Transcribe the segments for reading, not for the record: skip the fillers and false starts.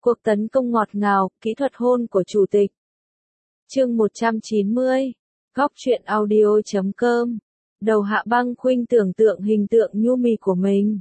Cuộc tấn công ngọt ngào, kỹ thuật hôn của chủ tịch. Chương 190. Góc truyện audio.com. Đầu Hạ Băng Khuynh tưởng tượng hình tượng nhu mì của mình.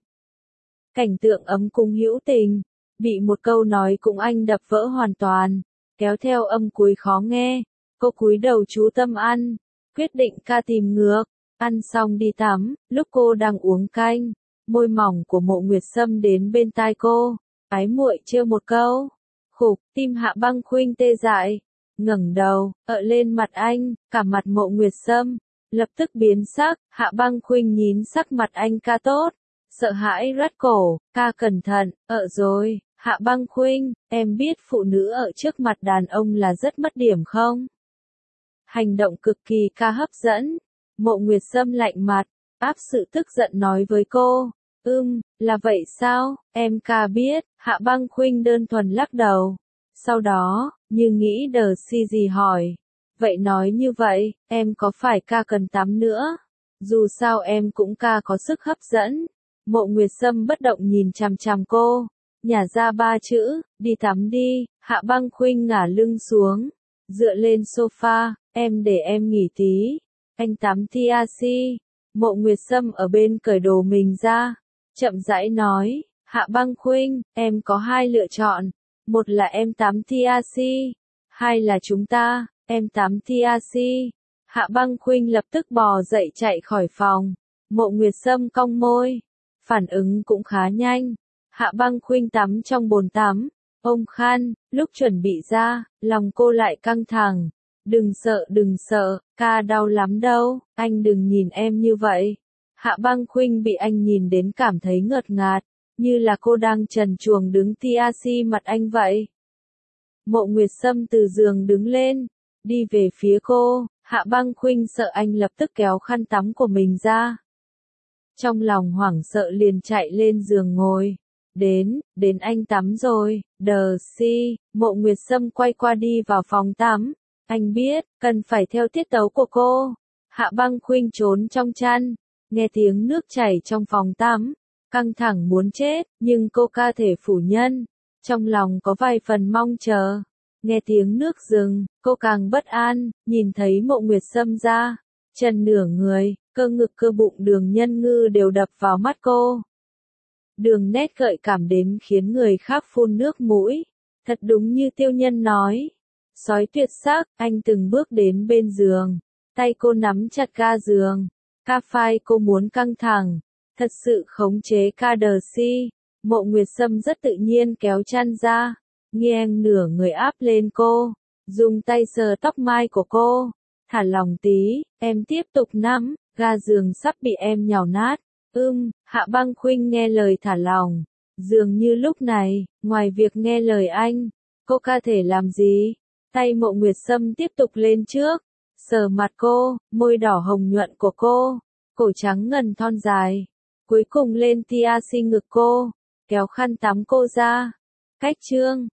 Cảnh tượng ấm cung hữu tình, bị một câu nói cũng anh đập vỡ hoàn toàn, kéo theo âm cuối khó nghe. Cô cúi đầu chú tâm ăn, quyết định ca tìm ngược, ăn xong đi tắm. Lúc cô đang uống canh, môi mỏng của Mộ Nguyệt Sâm đến bên tai cô, ái muội trêu một câu. Khục, tim Hạ Băng Khuynh tê dại, ngẩng đầu, lên mặt anh, cả mặt Mộ Nguyệt Sâm lập tức biến sắc. Hạ Băng Khuynh nhìn sắc mặt anh ca tốt, sợ hãi rát cổ, ca cẩn thận. Rồi, Hạ Băng Khuynh, em biết phụ nữ ở trước mặt đàn ông là rất mất điểm không? Hành động cực kỳ ca hấp dẫn. Mộ Nguyệt Sâm lạnh mặt, áp sự tức giận nói với cô. Là vậy sao, em ca biết. Hạ Băng Khuynh đơn thuần lắc đầu. Sau đó, như nghĩ đờ si gì hỏi. Vậy nói như vậy, em có phải ca cần tắm nữa? Dù sao em cũng ca có sức hấp dẫn. Mộ Nguyệt Sâm bất động nhìn chằm chằm cô, nhả ra 3 chữ, đi tắm đi. Hạ Băng Khuynh ngả lưng xuống, dựa lên sofa, em để em nghỉ tí. Anh tắm TRC. Mộ Nguyệt Sâm ở bên cởi đồ mình ra, chậm rãi nói, Hạ Băng Khuynh, em có 2 lựa chọn. Một là em tắm TRC, 2 là chúng ta, em tắm TRC. Hạ Băng Khuynh lập tức bò dậy chạy khỏi phòng. Mộ Nguyệt Sâm cong môi, phản ứng cũng khá nhanh. Hạ Băng Khuynh tắm trong bồn tắm, ôm khăn, lúc chuẩn bị ra, lòng cô lại căng thẳng. Đừng sợ, ca đau lắm đâu, anh đừng nhìn em như vậy. Hạ Băng Khuynh bị anh nhìn đến cảm thấy ngợt ngạt, như là cô đang trần truồng đứng TRC mặt anh vậy. Mộ Nguyệt Sâm từ giường đứng lên, đi về phía cô. Hạ Băng Khuynh sợ anh lập tức kéo khăn tắm của mình ra. Trong lòng hoảng sợ liền chạy lên giường ngồi. Đến anh tắm rồi, đờ si. Mộ Nguyệt Sâm quay qua đi vào phòng tắm. Anh biết, cần phải theo tiết tấu của cô. Hạ Băng Khuynh trốn trong chăn, nghe tiếng nước chảy trong phòng tắm, căng thẳng muốn chết, nhưng cô ca thể phủ nhận, trong lòng có vài phần mong chờ. Nghe tiếng nước dừng, cô càng bất an, nhìn thấy Mộ Nguyệt Sâm ra, chân nửa người, cơ ngực cơ bụng đường nhân ngư đều đập vào mắt cô. Đường nét gợi cảm đến khiến người khác phun nước mũi, thật đúng như Tiêu Nhân nói. Sói tuyệt sắc, anh từng bước đến bên giường, tay cô nắm chặt ga giường, ca phai cô muốn căng thẳng, thật sự khống chế ca đờ si. Mộ Nguyệt Sâm rất tự nhiên kéo chăn ra, nghiêng nửa người áp lên cô, dùng tay sờ tóc mai của cô, thả lòng tí, em tiếp tục nắm, ga giường sắp bị em nhào nát. Hạ Băng Khuynh nghe lời thả lòng, dường như lúc này, ngoài việc nghe lời anh, cô ca thể làm gì? Tay Mộ Nguyệt Sâm tiếp tục lên trước, sờ mặt cô, môi đỏ hồng nhuận của cô, cổ trắng ngần thon dài, cuối cùng lên TRC ngực cô, kéo khăn tắm cô ra. Cách chương